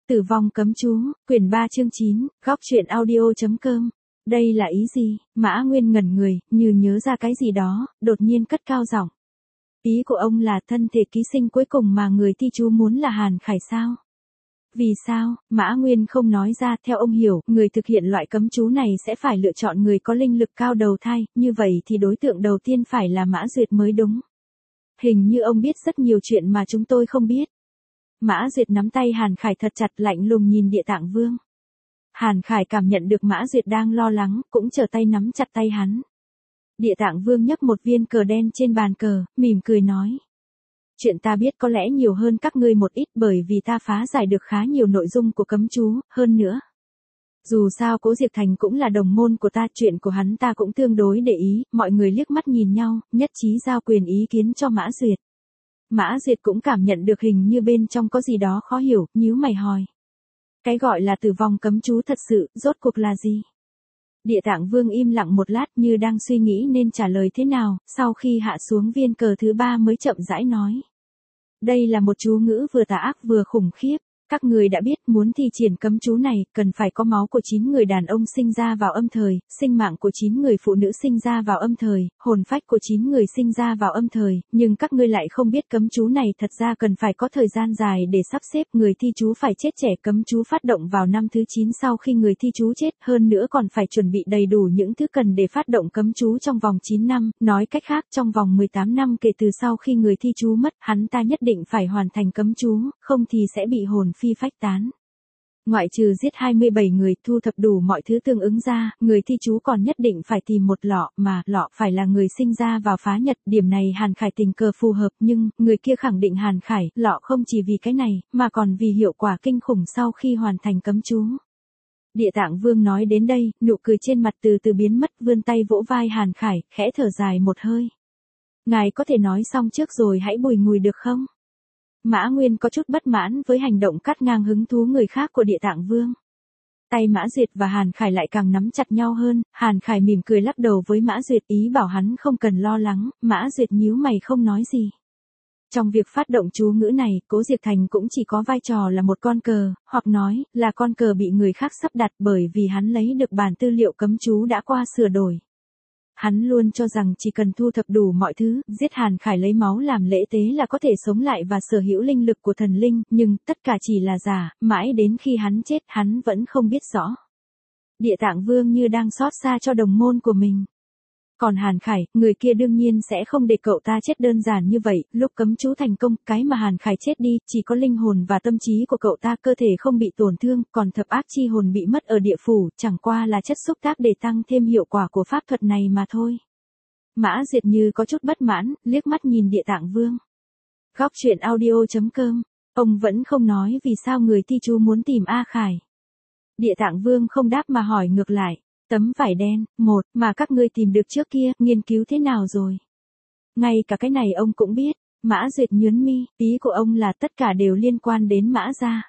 Tử vong cấm chú, quyển 3 chương 9, góc truyện audio.com. Đây là ý gì? Mã Nguyên ngẩn người, như nhớ ra cái gì đó, đột nhiên cất cao giọng. Ý của ông là thân thể ký sinh cuối cùng mà người thi chú muốn là Hàn Khải sao? Vì sao? Mã Nguyên không nói ra. Theo ông hiểu, người thực hiện loại cấm chú này sẽ phải lựa chọn người có linh lực cao đầu thai, như vậy thì đối tượng đầu tiên phải là Mã Duyệt mới đúng. Hình như ông biết rất nhiều chuyện mà chúng tôi không biết. Mã Duyệt nắm tay Hàn Khải thật chặt, lạnh lùng nhìn Địa Tạng Vương. Hàn Khải cảm nhận được Mã Duyệt đang lo lắng, cũng trở tay nắm chặt tay hắn. Địa Tạng Vương nhấc một viên cờ đen trên bàn cờ, mỉm cười nói. Chuyện ta biết có lẽ nhiều hơn các ngươi một ít, bởi vì ta phá giải được khá nhiều nội dung của cấm chú, hơn nữa. Dù sao Cố Diệp Thành cũng là đồng môn của ta, chuyện của hắn ta cũng tương đối để ý. Mọi người liếc mắt nhìn nhau, nhất trí giao quyền ý kiến cho Mã Duyệt. Mã Duyệt cũng cảm nhận được hình như bên trong có gì đó khó hiểu, nhíu mày hỏi. Cái gọi là tử vong cấm chú thật sự, rốt cuộc là gì? Địa Tạng Vương im lặng một lát như đang suy nghĩ nên trả lời thế nào, sau khi hạ xuống viên cờ thứ 3 mới chậm rãi nói. Đây là một chú ngữ vừa tà ác vừa khủng khiếp. Các người đã biết, muốn thi triển cấm chú này, cần phải có máu của 9 người đàn ông sinh ra vào âm thời, sinh mạng của 9 người phụ nữ sinh ra vào âm thời, hồn phách của 9 người sinh ra vào âm thời, nhưng các ngươi lại không biết cấm chú này thật ra cần phải có thời gian dài để sắp xếp. Người thi chú phải chết trẻ, cấm chú phát động vào năm thứ 9 sau khi người thi chú chết, hơn nữa còn phải chuẩn bị đầy đủ những thứ cần để phát động cấm chú trong vòng 9 năm, nói cách khác trong vòng 18 năm kể từ sau khi người thi chú mất, hắn ta nhất định phải hoàn thành cấm chú, không thì sẽ bị hồn phi phách tán. Ngoại trừ giết 27 người, thu thập đủ mọi thứ tương ứng ra, người thi chú còn nhất định phải tìm một lọ, mà lọ phải là người sinh ra vào phá nhật. Điểm này Hàn Khải tình cờ phù hợp, nhưng người kia khẳng định Hàn Khải lọ không chỉ vì cái này, mà còn vì hiệu quả kinh khủng sau khi hoàn thành cấm chú. Địa Tạng Vương nói đến đây, nụ cười trên mặt từ từ biến mất, vươn tay vỗ vai Hàn Khải, khẽ thở dài một hơi. Ngài có thể nói xong trước rồi hãy bùi ngùi được không? Mã Nguyên có chút bất mãn với hành động cắt ngang hứng thú người khác của Địa Tạng Vương. Tay Mã Duyệt và Hàn Khải lại càng nắm chặt nhau hơn. Hàn Khải mỉm cười lắc đầu với Mã Duyệt, ý bảo hắn không cần lo lắng. Mã Duyệt nhíu mày không nói gì. Trong việc phát động chú ngữ này, Cố Diệp Thành cũng chỉ có vai trò là một con cờ, hoặc nói là con cờ bị người khác sắp đặt, bởi vì hắn lấy được bản tư liệu cấm chú đã qua sửa đổi. Hắn luôn cho rằng chỉ cần thu thập đủ mọi thứ, giết Hàn Khải lấy máu làm lễ tế là có thể sống lại và sở hữu linh lực của thần linh, nhưng tất cả chỉ là giả, mãi đến khi hắn chết hắn vẫn không biết rõ. Địa Tạng Vương như đang xót xa cho đồng môn của mình. Còn Hàn Khải, người kia đương nhiên sẽ không để cậu ta chết đơn giản như vậy. Lúc cấm chú thành công, cái mà Hàn Khải chết đi, chỉ có linh hồn và tâm trí của cậu ta, cơ thể không bị tổn thương, còn thập ác chi hồn bị mất ở địa phủ, chẳng qua là chất xúc tác để tăng thêm hiệu quả của pháp thuật này mà thôi. Mã Duyệt như có chút bất mãn, liếc mắt nhìn Địa Tạng Vương. Góc truyện audio.com. Ông vẫn không nói vì sao người thi chú muốn tìm A Khải. Địa Tạng Vương không đáp mà hỏi ngược lại. Tấm vải đen, một, mà các ngươi tìm được trước kia, nghiên cứu thế nào rồi? Ngay cả cái này ông cũng biết. Mã Duyệt nhướng mi, ý của ông là tất cả đều liên quan đến Mã gia.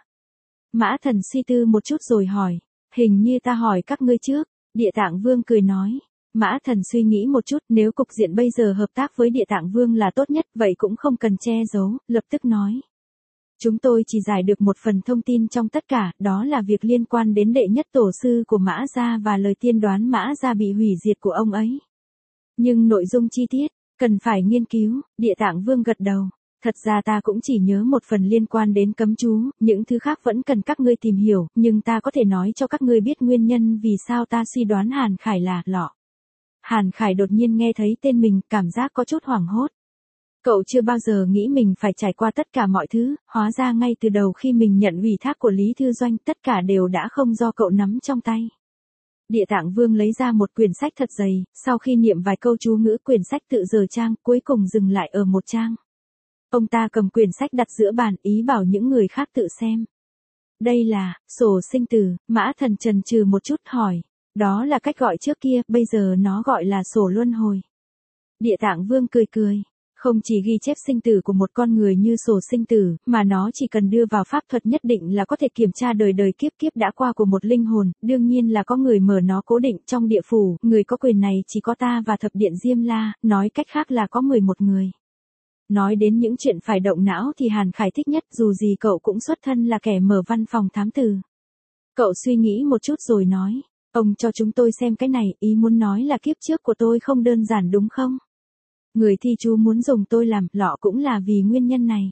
Mã Thần suy tư một chút rồi hỏi. Hình như ta hỏi các ngươi trước. Địa Tạng Vương cười nói. Mã Thần suy nghĩ một chút, nếu cục diện bây giờ hợp tác với Địa Tạng Vương là tốt nhất, vậy cũng không cần che giấu, lập tức nói. Chúng tôi chỉ giải được một phần thông tin trong tất cả, đó là việc liên quan đến đệ nhất tổ sư của Mã gia và lời tiên đoán Mã gia bị hủy diệt của ông ấy. Nhưng nội dung chi tiết, cần phải nghiên cứu. Địa Tạng Vương gật đầu. Thật ra ta cũng chỉ nhớ một phần liên quan đến cấm chú, những thứ khác vẫn cần các ngươi tìm hiểu, nhưng ta có thể nói cho các ngươi biết nguyên nhân vì sao ta suy đoán Hàn Khải là lọ. Hàn Khải đột nhiên nghe thấy tên mình, cảm giác có chút hoảng hốt. Cậu chưa bao giờ nghĩ mình phải trải qua tất cả mọi thứ, hóa ra ngay từ đầu khi mình nhận ủy thác của Lý Thư Doanh, tất cả đều đã không do cậu nắm trong tay. Địa Tạng Vương lấy ra một quyển sách thật dày, sau khi niệm vài câu chú ngữ, quyển sách tự dở trang, cuối cùng dừng lại ở một trang. Ông ta cầm quyển sách đặt giữa bàn, ý bảo những người khác tự xem. Đây là sổ sinh tử. Mã Thần chần chừ một chút hỏi. Đó là cách gọi trước kia, bây giờ nó gọi là sổ luân hồi. Địa Tạng Vương cười cười. Không chỉ ghi chép sinh tử của một con người như sổ sinh tử, mà nó chỉ cần đưa vào pháp thuật nhất định là có thể kiểm tra đời đời kiếp kiếp đã qua của một linh hồn, đương nhiên là có người mở nó cố định trong địa phủ, người có quyền này chỉ có ta và thập điện Diêm La, nói cách khác là có 11 người. Nói đến những chuyện phải động não thì Hàn Khải thích nhất, dù gì cậu cũng xuất thân là kẻ mở văn phòng thám tử. Cậu suy nghĩ một chút rồi nói, ông cho chúng tôi xem cái này, ý muốn nói là kiếp trước của tôi không đơn giản đúng không? Người thi chú muốn dùng tôi làm lọ cũng là vì nguyên nhân này.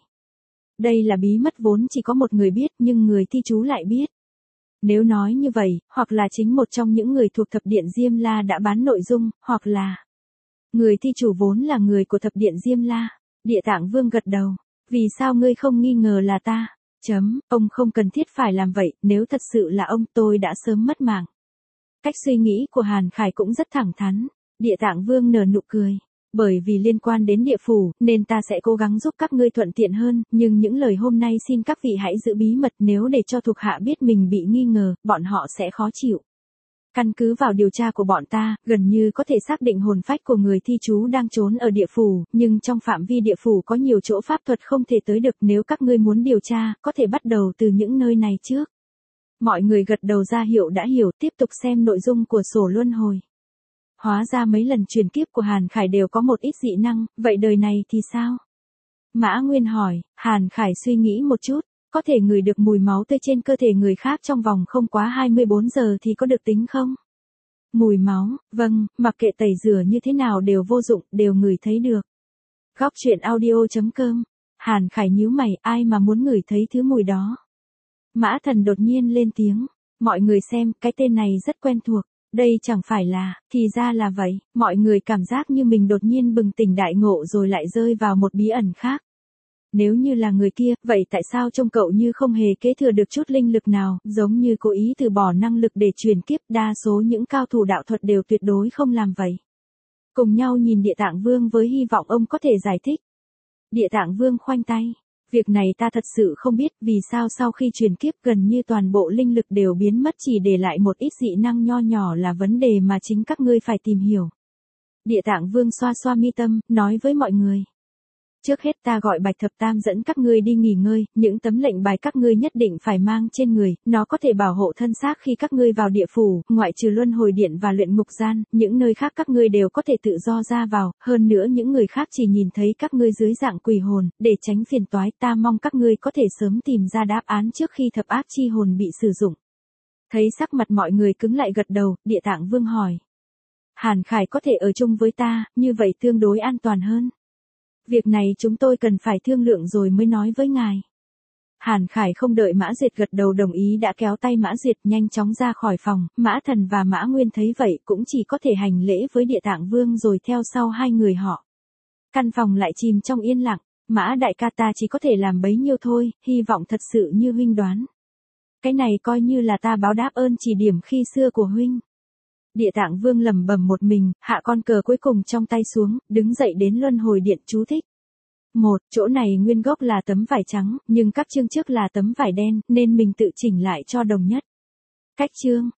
Đây là bí mật vốn chỉ có một người biết nhưng người thi chú lại biết. Nếu nói như vậy, hoặc là chính một trong những người thuộc thập điện Diêm La đã bán nội dung, hoặc là người thi chủ vốn là người của thập điện Diêm La. Địa Tạng Vương gật đầu. Vì sao ngươi không nghi ngờ là ta? Ông không cần thiết phải làm vậy, nếu thật sự là ông tôi đã sớm mất mạng. Cách suy nghĩ của Hàn Khải cũng rất thẳng thắn. Địa Tạng Vương nở nụ cười. Bởi vì liên quan đến địa phủ, nên ta sẽ cố gắng giúp các ngươi thuận tiện hơn, nhưng những lời hôm nay xin các vị hãy giữ bí mật, nếu để cho thuộc hạ biết mình bị nghi ngờ, bọn họ sẽ khó chịu. Căn cứ vào điều tra của bọn ta, gần như có thể xác định hồn phách của người thi chú đang trốn ở địa phủ, nhưng trong phạm vi địa phủ có nhiều chỗ pháp thuật không thể tới được, nếu các ngươi muốn điều tra, có thể bắt đầu từ những nơi này trước. Mọi người gật đầu ra hiệu đã hiểu, tiếp tục xem nội dung của sổ luân hồi. Hóa ra mấy lần truyền kiếp của Hàn Khải đều có một ít dị năng, vậy đời này thì sao? Mã Nguyên hỏi. Hàn Khải suy nghĩ một chút, có thể ngửi được mùi máu tươi trên cơ thể người khác trong vòng không quá 24 giờ thì có được tính không? Mùi máu, vâng, mặc kệ tẩy rửa như thế nào đều vô dụng, đều ngửi thấy được. Góc truyện audio.com. Hàn Khải nhíu mày, ai mà muốn ngửi thấy thứ mùi đó? Mã Thần đột nhiên lên tiếng. Mọi người xem, cái tên này rất quen thuộc. Đây chẳng phải là, thì ra là vậy, mọi người cảm giác như mình đột nhiên bừng tỉnh đại ngộ rồi lại rơi vào một bí ẩn khác. Nếu như là người kia, vậy tại sao trông cậu như không hề kế thừa được chút linh lực nào, giống như cố ý từ bỏ năng lực để truyền kiếp, đa số những cao thủ đạo thuật đều tuyệt đối không làm vậy. Cùng nhau nhìn Địa Tạng Vương với hy vọng ông có thể giải thích. Địa Tạng Vương khoanh tay. Việc này ta thật sự không biết vì sao sau khi truyền kiếp gần như toàn bộ linh lực đều biến mất, chỉ để lại một ít dị năng nho nhỏ là vấn đề mà chính các ngươi phải tìm hiểu. Địa Tạng Vương xoa xoa mi tâm, nói với mọi người. Trước hết ta gọi Bạch Thập Tam dẫn các ngươi đi nghỉ ngơi, những tấm lệnh bài các ngươi nhất định phải mang trên người, nó có thể bảo hộ thân xác khi các ngươi vào địa phủ, ngoại trừ luân hồi điện và luyện ngục gian, những nơi khác các ngươi đều có thể tự do ra vào, hơn nữa những người khác chỉ nhìn thấy các ngươi dưới dạng quỷ hồn, để tránh phiền toái, ta mong các ngươi có thể sớm tìm ra đáp án trước khi thập ác chi hồn bị sử dụng. Thấy sắc mặt mọi người cứng lại gật đầu, Địa Tạng Vương hỏi. Hàn Khải có thể ở chung với ta, như vậy tương đối an toàn hơn. Việc này chúng tôi cần phải thương lượng rồi mới nói với ngài. Hàn Khải không đợi Mã Duyệt gật đầu đồng ý đã kéo tay Mã Duyệt nhanh chóng ra khỏi phòng, Mã Thần và Mã Nguyên thấy vậy cũng chỉ có thể hành lễ với Địa Tạng Vương rồi theo sau hai người họ. Căn phòng lại chìm trong yên lặng, Mã đại ca ta chỉ có thể làm bấy nhiêu thôi, hy vọng thật sự như huynh đoán. Cái này coi như là ta báo đáp ơn chỉ điểm khi xưa của huynh. Địa Tạng Vương lẩm bẩm một mình, hạ con cờ cuối cùng trong tay xuống, đứng dậy đến luân hồi điện chú thích. Chỗ này nguyên gốc là tấm vải trắng, nhưng các chương trước là tấm vải đen, nên mình tự chỉnh lại cho đồng nhất. Cách chương,